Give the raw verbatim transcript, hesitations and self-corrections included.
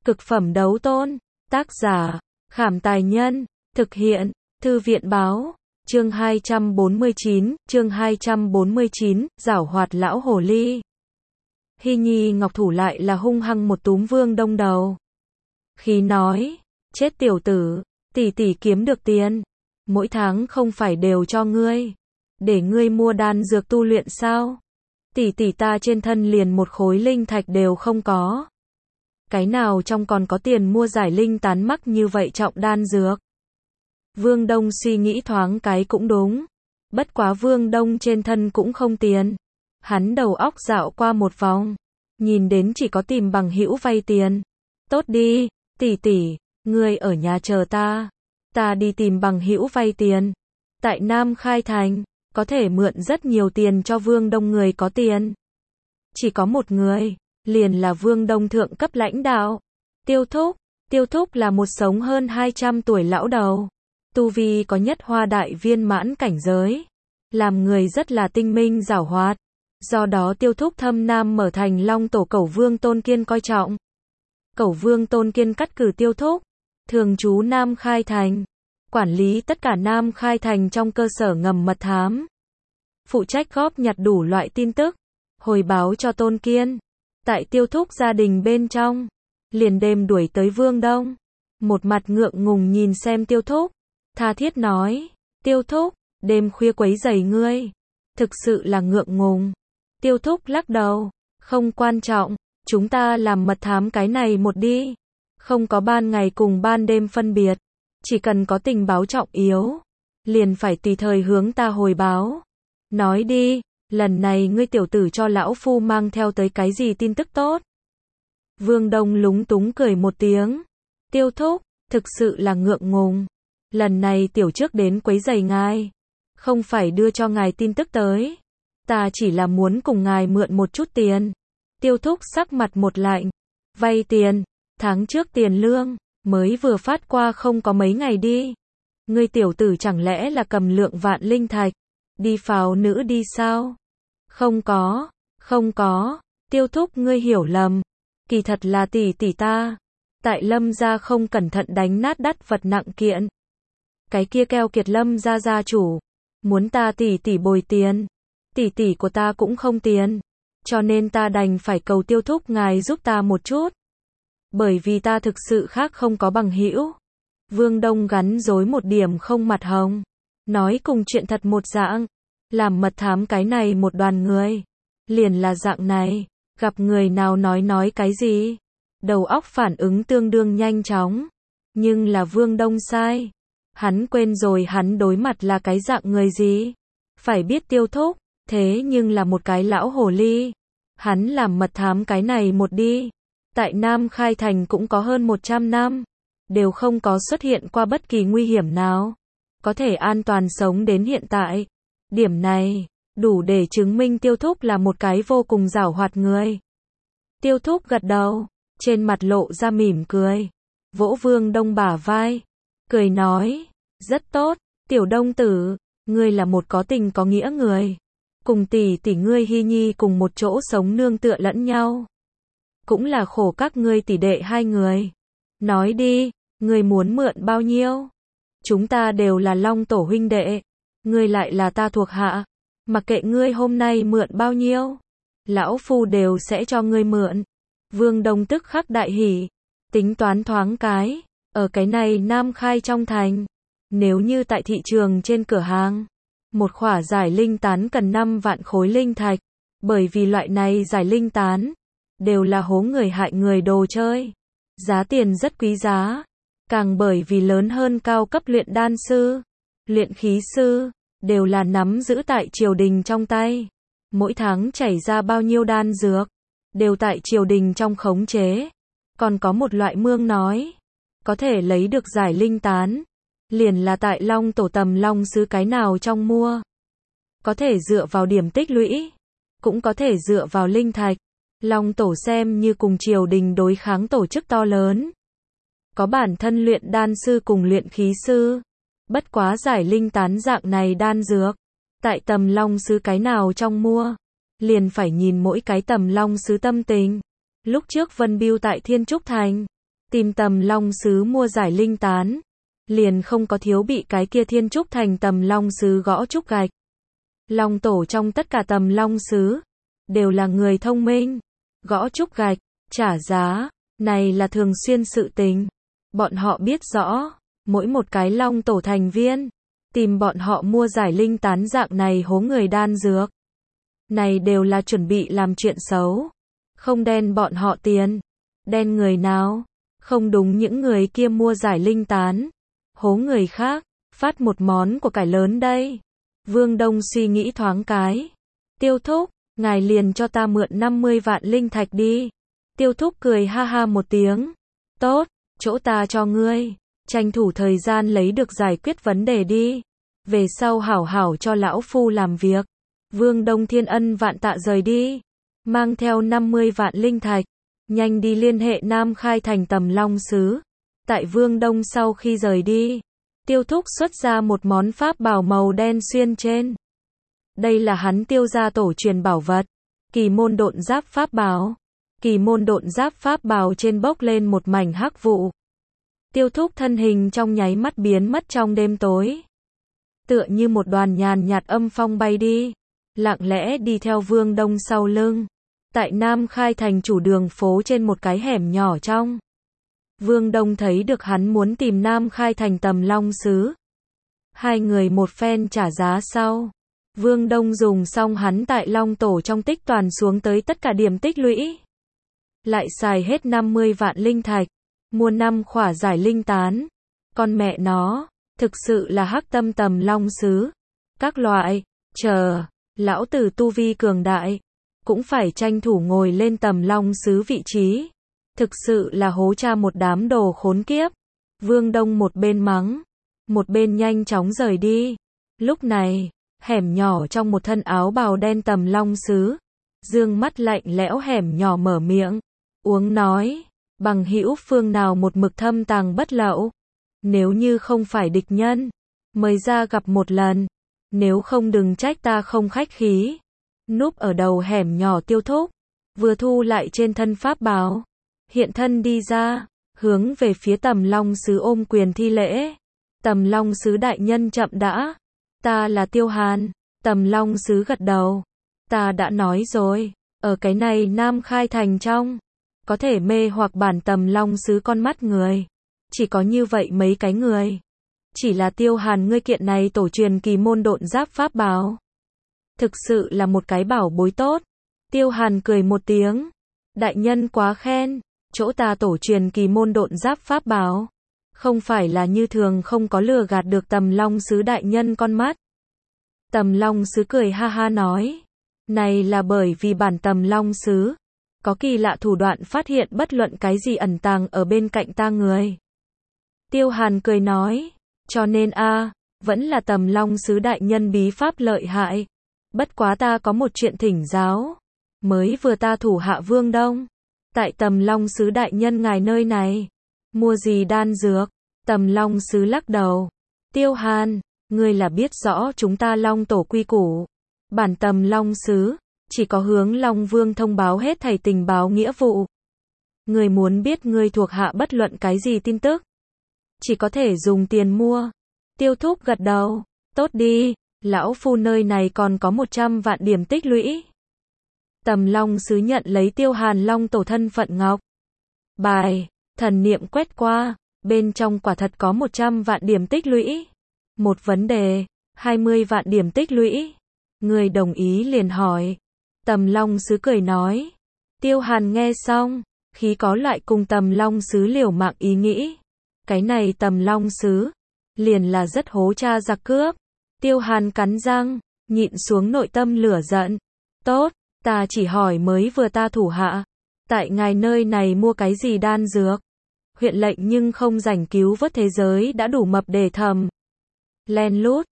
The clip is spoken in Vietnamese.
Cực phẩm đấu tôn. Tác giả, Khảm Tài Nhân. Thực hiện, Thư viện Báo. Chương hai trăm bốn mươi chín, chương hai trăm bốn mươi chín, giảo hoạt lão hồ ly. Hy Nhi Ngọc Thủ lại là hung hăng một túm Vương Đông đầu. Khí nói, chết tiểu tử, tỷ tỷ kiếm được tiền, mỗi tháng không phải đều cho ngươi, để ngươi mua đan dược tu luyện sao? Tỷ tỷ ta trên thân liền một khối linh thạch đều không có. Cái nào trong còn có tiền mua giải linh tán mắc như vậy trọng đan dược? Vương Đông suy nghĩ thoáng cái cũng đúng. Bất quá Vương Đông trên thân cũng không tiền. Hắn đầu óc dạo qua một vòng, nhìn đến chỉ có tìm bằng hữu vay tiền. Tốt đi, tỷ tỷ, ngươi ở nhà chờ ta. Ta đi tìm bằng hữu vay tiền. Tại Nam Khai Thành, có thể mượn rất nhiều tiền cho Vương Đông người có tiền. Chỉ có một người, liền là Vương Đông thượng cấp lãnh đạo. Tiêu Thúc, Tiêu Thúc là một sống hơn hai trăm tuổi lão đầu. Tu vi có nhất hoa đại viên mãn cảnh giới. Làm người rất là tinh minh giảo hoạt. Do đó Tiêu Thúc thâm nam mở thành Long Tổ Cẩu Vương Tôn Kiên coi trọng. Cẩu Vương Tôn Kiên cắt cử Tiêu Thúc, thường trú Nam Khai Thành, quản lý tất cả Nam Khai Thành trong cơ sở ngầm mật thám. Phụ trách góp nhặt đủ loại tin tức, hồi báo cho Tôn Kiên. Tại Tiêu Thúc gia đình bên trong, liền đêm đuổi tới Vương Đông. Một mặt ngượng ngùng nhìn xem Tiêu Thúc, tha thiết nói, Tiêu Thúc, đêm khuya quấy rầy ngươi, thực sự là ngượng ngùng. Tiêu Thúc lắc đầu, không quan trọng, chúng ta làm mật thám cái này một đi. Không có ban ngày cùng ban đêm phân biệt, chỉ cần có tình báo trọng yếu, liền phải tùy thời hướng ta hồi báo. Nói đi, lần này ngươi tiểu tử cho lão phu mang theo tới cái gì tin tức tốt? Vương Đông lúng túng cười một tiếng. Tiêu Thúc, thực sự là ngượng ngùng. Lần này tiểu trước đến quấy rầy ngài, không phải đưa cho ngài tin tức tới. Ta chỉ là muốn cùng ngài mượn một chút tiền. Tiêu Thúc sắc mặt một lạnh. Vay tiền, tháng trước tiền lương, mới vừa phát qua không có mấy ngày đi. Ngươi tiểu tử chẳng lẽ là cầm lượng vạn linh thạch, đi pháo nữ đi sao? Không có, không có, Tiêu Thúc ngươi hiểu lầm. Kỳ thật là tỷ tỷ ta. Tại Lâm gia không cẩn thận đánh nát đắt vật nặng kiện. Cái kia keo kiệt Lâm gia gia chủ, muốn ta tỷ tỷ bồi tiền. Tỷ tỷ của ta cũng không tiền, cho nên ta đành phải cầu Tiêu Thúc ngài giúp ta một chút. Bởi vì ta thực sự khác không có bằng hữu. Vương Đông gắn rối một điểm không mặt hồng, nói cùng chuyện thật một dạng. Làm mật thám cái này một đoàn người, liền là dạng này, gặp người nào nói nói cái gì, đầu óc phản ứng tương đương nhanh chóng. Nhưng là Vương Đông sai, hắn quên rồi hắn đối mặt là cái dạng người gì. Phải biết Tiêu Thúc, thế nhưng là một cái lão hồ ly. Hắn làm mật thám cái này một đi, tại Nam Khai Thành cũng có hơn một trăm năm, đều không có xuất hiện qua bất kỳ nguy hiểm nào, có thể an toàn sống đến hiện tại. Điểm này, đủ để chứng minh Tiêu Thúc là một cái vô cùng giảo hoạt người. Tiêu Thúc gật đầu, trên mặt lộ ra mỉm cười, vỗ Vương Đông bả vai, cười nói, rất tốt, tiểu Đông tử, ngươi là một có tình có nghĩa người. Cùng tỷ tỷ ngươi Hy Nhi cùng một chỗ sống nương tựa lẫn nhau. Cũng là khổ các ngươi tỷ đệ hai người. Nói đi, ngươi muốn mượn bao nhiêu? Chúng ta đều là Long Tổ huynh đệ. Ngươi lại là ta thuộc hạ. Mặc kệ ngươi hôm nay mượn bao nhiêu, lão phu đều sẽ cho ngươi mượn. Vương Đông tức khắc đại hỉ. Tính toán thoáng cái, ở cái này Nam Khai trong thành. Nếu như tại thị trường trên cửa hàng, một khỏa giải linh tán cần năm vạn khối linh thạch, bởi vì loại này giải linh tán đều là hố người hại người đồ chơi. Giá tiền rất quý giá, càng bởi vì lớn hơn cao cấp luyện đan sư, luyện khí sư, đều là nắm giữ tại triều đình trong tay. Mỗi tháng chảy ra bao nhiêu đan dược, đều tại triều đình trong khống chế. Còn có một loại mương nói, có thể lấy được giải linh tán, liền là tại Long Tổ tầm Long Sứ cái nào trong mua. Có thể dựa vào điểm tích lũy, cũng có thể dựa vào linh thạch. Long Tổ xem như cùng triều đình đối kháng tổ chức to lớn. Có bản thân luyện đan sư cùng luyện khí sư. Bất quá giải linh tán dạng này đan dược, tại tầm Long Sứ cái nào trong mua, liền phải nhìn mỗi cái tầm Long Sứ tâm tình. Lúc trước Vân Biêu tại Thiên Trúc Thành, tìm Tầm Long Sứ mua giải linh tán, liền không có thiếu bị cái kia Thiên Trúc Thành Tầm Long Sứ gõ trúc gạch. Long tổ trong tất cả Tầm Long Sứ, đều là người thông minh, gõ trúc gạch, trả giá, này là thường xuyên sự tình. Bọn họ biết rõ, mỗi một cái Long tổ thành viên, tìm bọn họ mua giải linh tán dạng này hố người đan dược. Này đều là chuẩn bị làm chuyện xấu, không đen bọn họ tiền. Đen người nào? Không đúng những người kia mua giải linh tán, hố người khác, phát một món của cải lớn đây. Vương Đông suy nghĩ thoáng cái. Tiêu thúc, ngài liền cho ta mượn năm mươi vạn linh thạch đi. Tiêu thúc cười ha ha một tiếng. Tốt, chỗ ta cho ngươi. Tranh thủ thời gian lấy được giải quyết vấn đề đi. Về sau hảo hảo cho lão phu làm việc. Vương Đông thiên ân vạn tạ rời đi. Mang theo năm mươi vạn linh thạch. Nhanh đi liên hệ Nam Khai Thành Tầm Long Sứ. Tại Vương Đông sau khi rời đi, Tiêu thúc xuất ra một món pháp bảo màu đen xuyên trên. Đây là hắn Tiêu gia tổ truyền bảo vật, Kỳ môn độn giáp pháp bảo. Kỳ môn độn giáp pháp bảo trên bốc lên một mảnh hắc vụ. Tiêu thúc thân hình trong nháy mắt biến mất trong đêm tối. Tựa như một đoàn nhàn nhạt âm phong bay đi, lặng lẽ đi theo Vương Đông sau lưng. Tại Nam Khai Thành chủ đường phố trên một cái hẻm nhỏ trong. Vương Đông thấy được hắn muốn tìm Nam Khai Thành Tầm Long Sứ. Hai người một phen trả giá sau. Vương Đông dùng xong hắn tại Long Tổ trong tích toàn xuống tới tất cả điểm tích lũy. Lại xài hết năm mươi vạn linh thạch. Mua năm khỏa giải linh tán. Con mẹ nó, thực sự là hắc tâm Tầm Long Sứ. Các loại, chờ, lão tử tu vi cường đại. Cũng phải tranh thủ ngồi lên Tầm Long Sứ vị trí. Thực sự là hố cha một đám đồ khốn kiếp. Vương Đông một bên mắng, một bên nhanh chóng rời đi. Lúc này, hẻm nhỏ trong một thân áo bào đen Tầm Long Sứ, dương mắt lạnh lẽo hẻm nhỏ mở miệng, uống nói, bằng hữu phương nào một mực thâm tàng bất lậu. Nếu như không phải địch nhân, mời ra gặp một lần. Nếu không đừng trách ta không khách khí. Núp ở đầu hẻm nhỏ Tiêu thúc, vừa thu lại trên thân pháp bào. Hiện thân đi ra, hướng về phía Tầm Long Sứ ôm quyền thi lễ. Tầm Long Sứ đại nhân chậm đã. Ta là Tiêu Hàn. Tầm Long Sứ gật đầu. Ta đã nói rồi, ở cái này Nam Khai Thành trong, có thể mê hoặc bản Tầm Long Sứ con mắt người. Chỉ có như vậy mấy cái người. Chỉ là Tiêu Hàn ngươi kiện này tổ truyền kỳ môn độn giáp pháp bảo. Thực sự là một cái bảo bối tốt. Tiêu Hàn cười một tiếng. Đại nhân quá khen. Chỗ ta tổ truyền kỳ môn độn giáp pháp bảo. Không phải là như thường không có lừa gạt được Tầm Long Sứ đại nhân con mắt. Tầm Long Sứ cười ha ha nói. Này là bởi vì bản Tầm Long Sứ có kỳ lạ thủ đoạn phát hiện bất luận cái gì ẩn tàng ở bên cạnh ta người. Tiêu Hàn cười nói. Cho nên a vẫn là Tầm Long Sứ đại nhân bí pháp lợi hại. Bất quá ta có một chuyện thỉnh giáo. Mới vừa ta thủ hạ Vương Đông. Tại Tầm Long Sứ đại nhân ngài nơi này. Mua gì đan dược? Tầm Long Sứ lắc đầu. Tiêu Hàn, ngươi là biết rõ chúng ta Long Tổ quy củ. Bản Tầm Long Sứ, chỉ có hướng Long Vương thông báo hết thảy tình báo nghĩa vụ. Ngươi muốn biết ngươi thuộc hạ bất luận cái gì tin tức. Chỉ có thể dùng tiền mua. Tiêu thúc gật đầu. Tốt đi, lão phu nơi này còn có một trăm vạn điểm tích lũy. Tầm Long Sứ nhận lấy Tiêu Hàn Long Tổ thân phận ngọc bài, thần niệm quét qua, bên trong quả thật có một trăm vạn điểm tích lũy. Một vấn đề, hai mươi vạn điểm tích lũy. Người đồng ý liền hỏi. Tầm Long Sứ cười nói. Tiêu Hàn nghe xong, khí có loại cùng Tầm Long Sứ liều mạng ý nghĩ. Cái này Tầm Long Sứ, liền là rất hố cha giặc cướp. Tiêu Hàn cắn răng, nhịn xuống nội tâm lửa giận. Tốt, ta chỉ hỏi mới vừa ta thủ hạ. Tại ngài nơi này mua cái gì đan dược? Huyện lệnh nhưng không rảnh cứu vớt thế giới đã đủ mập để thầm. Len lút,